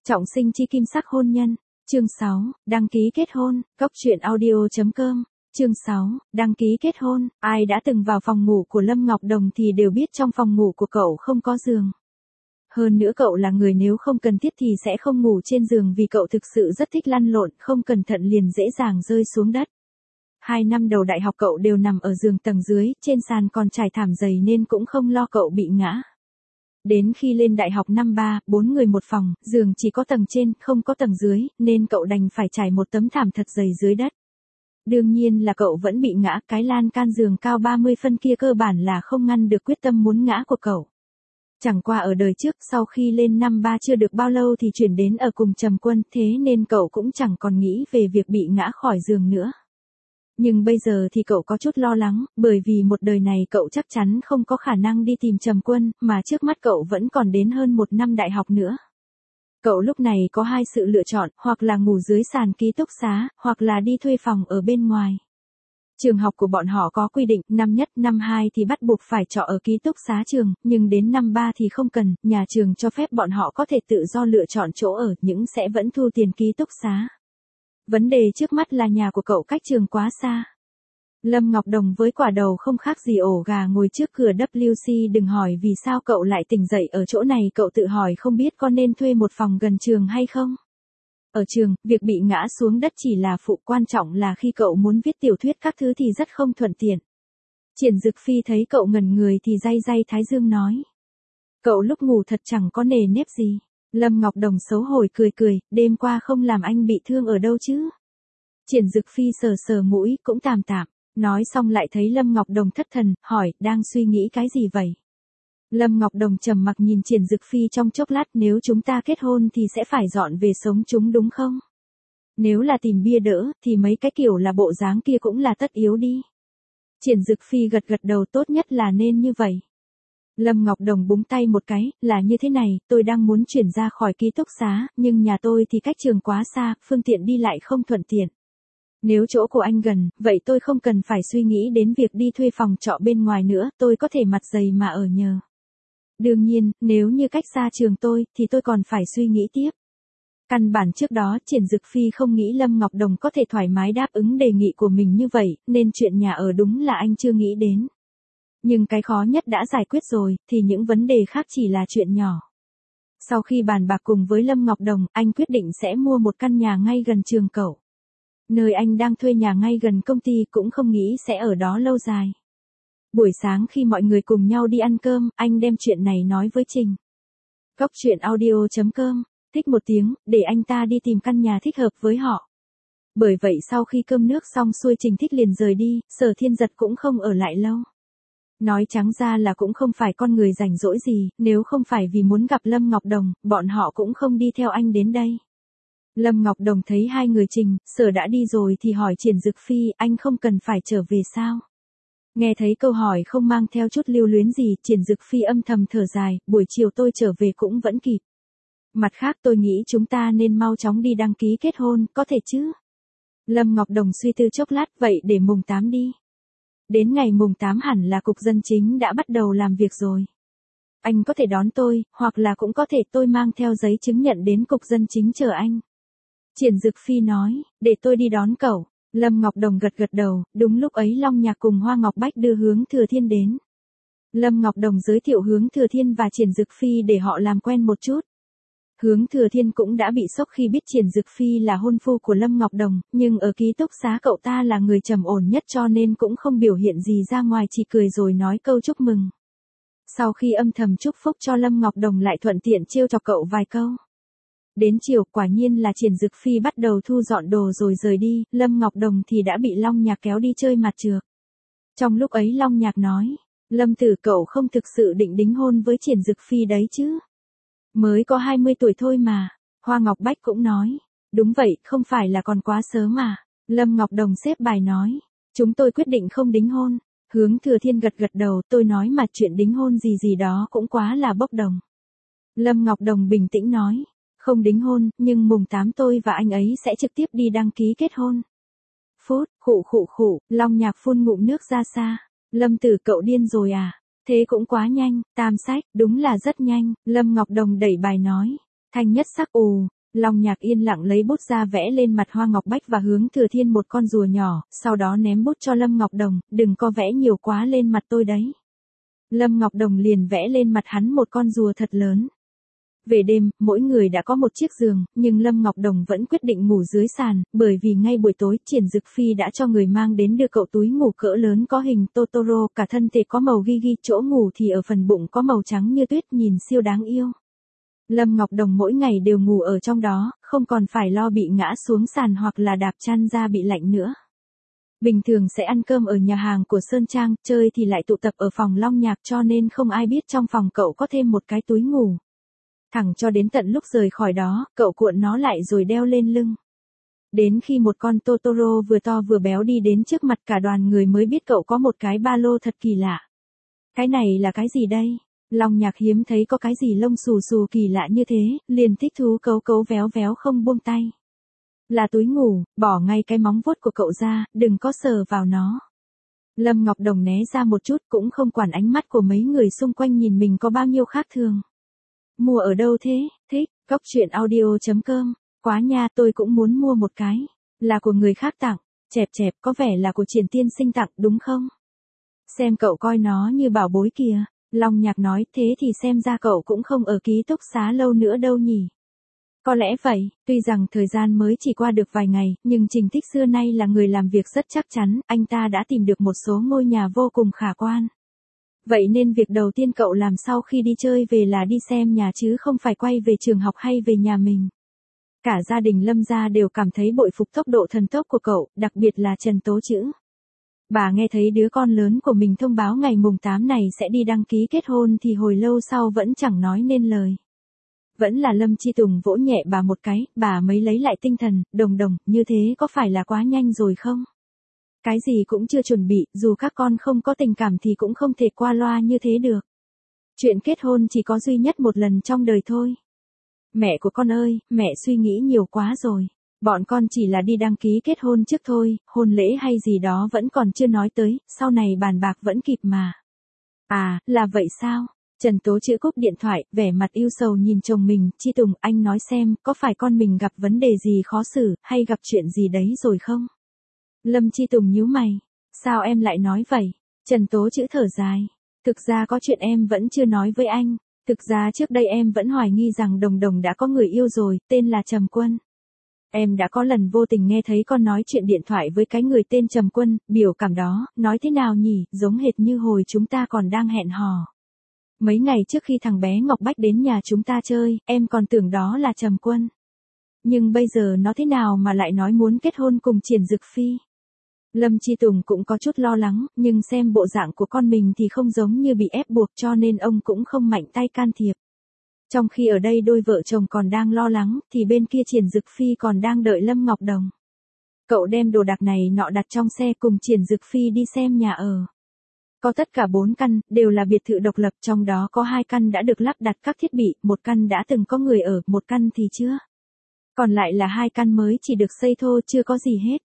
Trọng sinh chi kim sắc hôn nhân. Chương 6, đăng ký kết hôn, góc truyện audio.com. Chương 6, đăng ký kết hôn, ai đã từng vào phòng ngủ của Lâm Ngọc Đồng thì đều biết trong phòng ngủ của cậu không có giường. Hơn nữa cậu là người nếu không cần thiết thì sẽ không ngủ trên giường vì cậu thực sự rất thích lăn lộn, không cẩn thận liền dễ dàng rơi xuống đất. 2 năm đầu đại học cậu đều nằm ở giường tầng dưới, trên sàn còn trải thảm dày nên cũng không lo cậu bị ngã. Đến khi lên đại học năm 3, 4 người một phòng, giường chỉ có tầng trên, không có tầng dưới, nên cậu đành phải trải một tấm thảm thật dày dưới đất. Đương nhiên là cậu vẫn bị ngã, cái lan can giường cao 30 phân kia cơ bản là không ngăn được quyết tâm muốn ngã của cậu. Chẳng qua ở đời trước, sau khi lên năm 3 chưa được bao lâu thì chuyển đến ở cùng Trầm Quân, thế nên cậu cũng chẳng còn nghĩ về việc bị ngã khỏi giường nữa. Nhưng bây giờ thì cậu có chút lo lắng, bởi vì một đời này cậu chắc chắn không có khả năng đi tìm Trầm Quân, mà trước mắt cậu vẫn còn đến hơn 1 năm đại học nữa. Cậu lúc này có 2 sự lựa chọn, hoặc là ngủ dưới sàn ký túc xá, hoặc là đi thuê phòng ở bên ngoài. Trường học của bọn họ có quy định, năm nhất, năm 2 thì bắt buộc phải trọ ở ký túc xá trường, nhưng đến năm 3 thì không cần, nhà trường cho phép bọn họ có thể tự do lựa chọn chỗ ở, nhưng sẽ vẫn thu tiền ký túc xá. Vấn đề trước mắt là nhà của cậu cách trường quá xa. Lâm Ngọc Đồng với quả đầu không khác gì ổ gà ngồi trước cửa WC, đừng hỏi vì sao cậu lại tỉnh dậy ở chỗ này, cậu tự hỏi không biết có nên thuê một phòng gần trường hay không. Ở trường, việc bị ngã xuống đất chỉ là phụ, quan trọng là khi cậu muốn viết tiểu thuyết các thứ thì rất không thuận tiện. Triển Dực Phi thấy cậu ngẩn người thì day day thái dương nói. Cậu lúc ngủ thật chẳng có nề nếp gì. Lâm Ngọc Đồng xấu hổ cười cười, đêm qua không làm anh bị thương ở đâu chứ? Triển Dực Phi sờ sờ mũi, cũng tạm tạm. Nói xong lại thấy Lâm Ngọc Đồng thất thần, hỏi, đang suy nghĩ cái gì vậy? Lâm Ngọc Đồng trầm mặc nhìn Triển Dực Phi trong chốc lát, nếu chúng ta kết hôn thì sẽ phải dọn về sống chung đúng không? Nếu là tìm bia đỡ, thì mấy cái kiểu là bộ dáng kia cũng là tất yếu đi. Triển Dực Phi gật gật đầu, tốt nhất là nên như vậy. Lâm Ngọc Đồng búng tay một cái, là như thế này, tôi đang muốn chuyển ra khỏi ký túc xá, nhưng nhà tôi thì cách trường quá xa, phương tiện đi lại không thuận tiện. Nếu chỗ của anh gần, vậy tôi không cần phải suy nghĩ đến việc đi thuê phòng trọ bên ngoài nữa, tôi có thể mặt dày mà ở nhờ. Đương nhiên, nếu như cách xa trường tôi, thì tôi còn phải suy nghĩ tiếp. Căn bản trước đó, Triển Dực Phi không nghĩ Lâm Ngọc Đồng có thể thoải mái đáp ứng đề nghị của mình như vậy, nên chuyện nhà ở đúng là anh chưa nghĩ đến. Nhưng cái khó nhất đã giải quyết rồi, thì những vấn đề khác chỉ là chuyện nhỏ. Sau khi bàn bạc cùng với Lâm Ngọc Đồng, anh quyết định sẽ mua một căn nhà ngay gần trường cậu. Nơi anh đang thuê nhà ngay gần công ty, cũng không nghĩ sẽ ở đó lâu dài. Buổi sáng khi mọi người cùng nhau đi ăn cơm, anh đem chuyện này nói với Trình. Góc truyện audio.com, thích một tiếng, để anh ta đi tìm căn nhà thích hợp với họ. Bởi vậy sau khi cơm nước xong xuôi Trình Thích liền rời đi, Sở Thiên Giật cũng không ở lại lâu. Nói trắng ra là cũng không phải con người rảnh rỗi gì, nếu không phải vì muốn gặp Lâm Ngọc Đồng, bọn họ cũng không đi theo anh đến đây. Lâm Ngọc Đồng thấy 2 người Trình, Sở đã đi rồi thì hỏi Triển Dực Phi, anh không cần phải trở về sao? Nghe thấy câu hỏi không mang theo chút lưu luyến gì, Triển Dực Phi âm thầm thở dài, buổi chiều tôi trở về cũng vẫn kịp. Mặt khác tôi nghĩ chúng ta nên mau chóng đi đăng ký kết hôn, có thể chứ? Lâm Ngọc Đồng suy tư chốc lát, vậy để mùng 8 đi. Đến ngày mùng 8 hẳn là cục dân chính đã bắt đầu làm việc rồi. Anh có thể đón tôi, hoặc là cũng có thể tôi mang theo giấy chứng nhận đến cục dân chính chờ anh. Triển Dực Phi nói, để tôi đi đón cậu. Lâm Ngọc Đồng gật gật đầu, đúng lúc ấy Long Nhạc cùng Hoa Ngọc Bách đưa Hướng Thừa Thiên đến. Lâm Ngọc Đồng giới thiệu Hướng Thừa Thiên và Triển Dực Phi để họ làm quen một chút. Hướng Thừa Thiên cũng đã bị sốc khi biết Triển Dực Phi là hôn phu của Lâm Ngọc Đồng, nhưng ở ký túc xá cậu ta là người trầm ổn nhất cho nên cũng không biểu hiện gì ra ngoài, chỉ cười rồi nói câu chúc mừng. Sau khi âm thầm chúc phúc cho Lâm Ngọc Đồng lại thuận tiện trêu chọc cậu vài câu. Đến chiều quả nhiên là Triển Dực Phi bắt đầu thu dọn đồ rồi rời đi, Lâm Ngọc Đồng thì đã bị Long Nhạc kéo đi chơi mặt trược. Trong lúc ấy Long Nhạc nói, Lâm tử cậu không thực sự định đính hôn với Triển Dực Phi đấy chứ? Mới có 20 tuổi thôi mà. Hoa Ngọc Bách cũng nói, đúng vậy, không phải là còn quá sớm mà. Lâm Ngọc Đồng xếp bài nói, chúng tôi quyết định không đính hôn. Hướng Thừa Thiên gật gật đầu, tôi nói mà chuyện đính hôn gì gì đó cũng quá là bốc đồng. Lâm Ngọc Đồng bình tĩnh nói, không đính hôn, nhưng mùng 8 tôi và anh ấy sẽ trực tiếp đi đăng ký kết hôn. Phút, khụ, Long Nhạc phun ngụm nước ra xa. Lâm tử cậu điên rồi à? Thế cũng quá nhanh, tam sách, đúng là rất nhanh, Lâm Ngọc Đồng đẩy bài nói. Thanh nhất sắc Long Nhạc yên lặng lấy bút ra vẽ lên mặt Hoa Ngọc Bách và hướng Thừa Thiên một con rùa nhỏ, sau đó ném bút cho Lâm Ngọc Đồng, đừng có vẽ nhiều quá lên mặt tôi đấy. Lâm Ngọc Đồng liền vẽ lên mặt hắn một con rùa thật lớn. Về đêm, mỗi người đã có một chiếc giường, nhưng Lâm Ngọc Đồng vẫn quyết định ngủ dưới sàn, bởi vì ngay buổi tối Triển Dực Phi đã cho người mang đến đưa cậu túi ngủ cỡ lớn có hình Totoro, cả thân thể có màu ghi, chỗ ngủ thì ở phần bụng có màu trắng như tuyết, nhìn siêu đáng yêu. Lâm Ngọc Đồng mỗi ngày đều ngủ ở trong đó, không còn phải lo bị ngã xuống sàn hoặc là đạp chăn ra bị lạnh nữa. Bình thường sẽ ăn cơm ở nhà hàng của Sơn Trang, chơi thì lại tụ tập ở phòng Long Nhạc, cho nên không ai biết trong phòng cậu có thêm một cái túi ngủ. Thẳng cho đến tận lúc rời khỏi đó, cậu cuộn nó lại rồi đeo lên lưng. Đến khi một con Totoro vừa to vừa béo đi đến trước mặt cả đoàn người mới biết cậu có một cái ba lô thật kỳ lạ. Cái này là cái gì đây? Long Nhạc hiếm thấy có cái gì lông xù xù kỳ lạ như thế, liền thích thú cấu cấu véo véo không buông tay. Là túi ngủ, bỏ ngay cái móng vuốt của cậu ra, đừng có sờ vào nó. Lâm Ngọc Đồng né ra một chút, cũng không quản ánh mắt của mấy người xung quanh nhìn mình có bao nhiêu khác thường. Mua ở đâu thế? Thích, coctruyện.audio.com. Quá nha, tôi cũng muốn mua một cái. Là của người khác tặng. Chẹp chẹp, có vẻ là của Triển tiên sinh tặng, đúng không? Xem cậu coi nó như bảo bối kìa. Long Nhạc nói, thế thì xem ra cậu cũng không ở ký túc xá lâu nữa đâu nhỉ. Có lẽ vậy, tuy rằng thời gian mới chỉ qua được vài ngày, nhưng Trình Tích xưa nay là người làm việc rất chắc chắn, anh ta đã tìm được một số ngôi nhà vô cùng khả quan. Vậy nên việc đầu tiên cậu làm sau khi đi chơi về là đi xem nhà chứ không phải quay về trường học hay về nhà mình. Cả gia đình Lâm gia đều cảm thấy bội phục tốc độ thần tốc của cậu, đặc biệt là Trần Tố Chữ. Bà nghe thấy đứa con lớn của mình thông báo ngày mùng 8 này sẽ đi đăng ký kết hôn thì hồi lâu sau vẫn chẳng nói nên lời. Vẫn là Lâm Chi Tùng vỗ nhẹ bà một cái, bà mới lấy lại tinh thần, Đồng Đồng, như thế có phải là quá nhanh rồi không? Cái gì cũng chưa chuẩn bị, dù các con không có tình cảm thì cũng không thể qua loa như thế được. Chuyện kết hôn chỉ có duy nhất một lần trong đời thôi. Mẹ của con ơi, mẹ suy nghĩ nhiều quá rồi. Bọn con chỉ là đi đăng ký kết hôn trước thôi, hôn lễ hay gì đó vẫn còn chưa nói tới, sau này bàn bạc vẫn kịp mà. À, là vậy sao? Trần Tố Chữ cúp điện thoại, vẻ mặt ưu sầu nhìn chồng mình, Chi Tùng, anh nói xem, có phải con mình gặp vấn đề gì khó xử, hay gặp chuyện gì đấy rồi không? Lâm Chi Tùng nhíu mày, sao em lại nói vậy? Trần Tố Chữ thở dài, thực ra có chuyện em vẫn chưa nói với anh, thực ra trước đây em vẫn hoài nghi rằng Đồng Đồng đã có người yêu rồi, tên là Trầm Quân. Em đã có lần vô tình nghe thấy con nói chuyện điện thoại với cái người tên Trầm Quân, biểu cảm đó, nói thế nào nhỉ, giống hệt như hồi chúng ta còn đang hẹn hò. Mấy ngày trước khi thằng bé Ngọc Bách đến nhà chúng ta chơi, em còn tưởng đó là Trầm Quân. Nhưng bây giờ nó thế nào mà lại nói muốn kết hôn cùng Triển Dực Phi? Lâm Chi Tùng cũng có chút lo lắng, nhưng xem bộ dạng của con mình thì không giống như bị ép buộc cho nên ông cũng không mạnh tay can thiệp. Trong khi ở đây đôi vợ chồng còn đang lo lắng, thì bên kia Triển Dực Phi còn đang đợi Lâm Ngọc Đồng. Cậu đem đồ đạc này nọ đặt trong xe cùng Triển Dực Phi đi xem nhà ở. Có tất cả 4 căn, đều là biệt thự độc lập, trong đó có 2 căn đã được lắp đặt các thiết bị, 1 căn đã từng có người ở, 1 căn thì chưa. Còn lại là 2 căn mới chỉ được xây thô chưa có gì hết.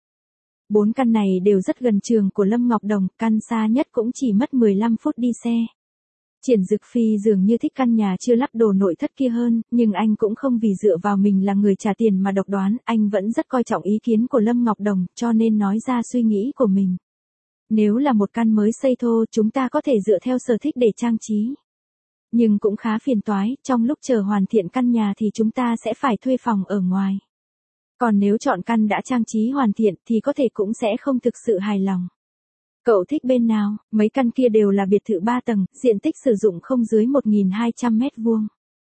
4 căn này đều rất gần trường của Lâm Ngọc Đồng, căn xa nhất cũng chỉ mất 15 phút đi xe. Triển Dực Phi dường như thích căn nhà chưa lắp đồ nội thất kia hơn, nhưng anh cũng không vì dựa vào mình là người trả tiền mà độc đoán, anh vẫn rất coi trọng ý kiến của Lâm Ngọc Đồng, cho nên nói ra suy nghĩ của mình. Nếu là một căn mới xây thô, chúng ta có thể dựa theo sở thích để trang trí. Nhưng cũng khá phiền toái, trong lúc chờ hoàn thiện căn nhà thì chúng ta sẽ phải thuê phòng ở ngoài. Còn nếu chọn căn đã trang trí hoàn thiện thì có thể cũng sẽ không thực sự hài lòng. Cậu thích bên nào? Mấy căn kia đều là biệt thự 3 tầng, diện tích sử dụng không dưới 1.200 mét vuông.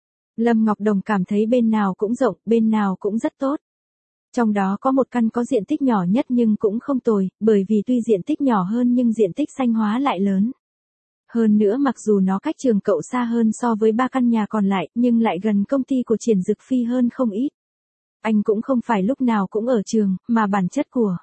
Lâm Ngọc Đồng cảm thấy bên nào cũng rộng, bên nào cũng rất tốt. Trong đó có một căn có diện tích nhỏ nhất nhưng cũng không tồi, bởi vì tuy diện tích nhỏ hơn nhưng diện tích xanh hóa lại lớn. Hơn nữa mặc dù nó cách trường cậu xa hơn so với 3 căn nhà còn lại, nhưng lại gần công ty của Triển Dực Phi hơn không ít. Anh cũng không phải lúc nào cũng ở trường, mà bản chất của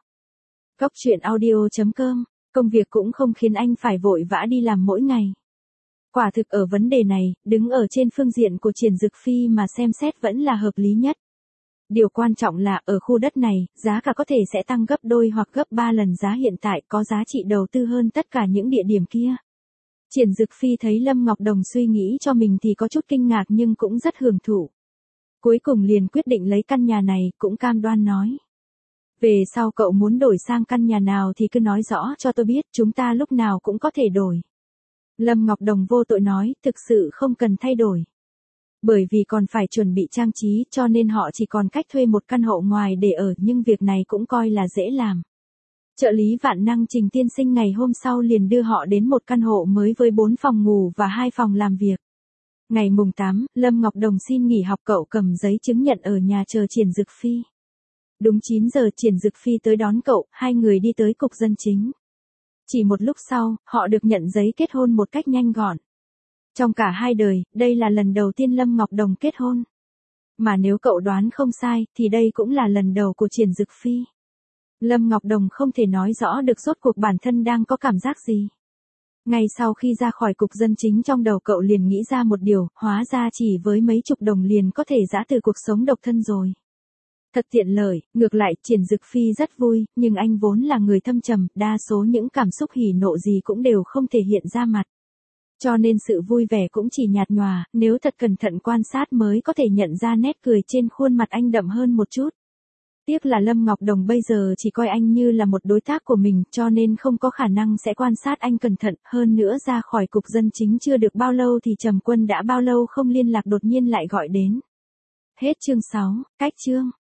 coctruyện.audio.com, công việc cũng không khiến anh phải vội vã đi làm mỗi ngày. Quả thực ở vấn đề này, đứng ở trên phương diện của Triển Dực Phi mà xem xét vẫn là hợp lý nhất. Điều quan trọng là ở khu đất này, giá cả có thể sẽ tăng gấp đôi hoặc gấp 3 lần giá hiện tại, có giá trị đầu tư hơn tất cả những địa điểm kia. Triển Dực Phi thấy Lâm Ngọc Đồng suy nghĩ cho mình thì có chút kinh ngạc nhưng cũng rất hưởng thụ. Cuối cùng liền quyết định lấy căn nhà này, cũng cam đoan nói. Về sau cậu muốn đổi sang căn nhà nào thì cứ nói rõ cho tôi biết, chúng ta lúc nào cũng có thể đổi. Lâm Ngọc Đồng vô tội nói, thực sự không cần thay đổi. Bởi vì còn phải chuẩn bị trang trí cho nên họ chỉ còn cách thuê một căn hộ ngoài để ở, nhưng việc này cũng coi là dễ làm. Trợ lý vạn năng Trình tiên sinh ngày hôm sau liền đưa họ đến một căn hộ mới với 4 phòng ngủ và 2 phòng làm việc. Ngày mùng 8, Lâm Ngọc Đồng xin nghỉ học, cậu cầm giấy chứng nhận ở nhà chờ Triển Dực Phi. Đúng 9 giờ Triển Dực Phi tới đón cậu, hai người đi tới cục dân chính. Chỉ một lúc sau, họ được nhận giấy kết hôn một cách nhanh gọn. Trong cả hai đời, đây là lần đầu tiên Lâm Ngọc Đồng kết hôn. Mà nếu cậu đoán không sai, thì đây cũng là lần đầu của Triển Dực Phi. Lâm Ngọc Đồng không thể nói rõ được rốt cuộc bản thân đang có cảm giác gì. Ngay sau khi ra khỏi cục dân chính, trong đầu cậu liền nghĩ ra một điều, hóa ra chỉ với mấy chục đồng liền có thể giã từ cuộc sống độc thân rồi. Thật tiện lợi, ngược lại Triển Dực Phi rất vui, nhưng anh vốn là người thâm trầm, đa số những cảm xúc hỉ nộ gì cũng đều không thể hiện ra mặt. Cho nên sự vui vẻ cũng chỉ nhạt nhòa, nếu thật cẩn thận quan sát mới có thể nhận ra nét cười trên khuôn mặt anh đậm hơn một chút. Tiếc là Lâm Ngọc Đồng bây giờ chỉ coi anh như là một đối tác của mình, cho nên không có khả năng sẽ quan sát anh cẩn thận, hơn nữa ra khỏi cục dân chính chưa được bao lâu thì Trầm Quân đã bao lâu không liên lạc đột nhiên lại gọi đến. Hết chương 6, cách chương.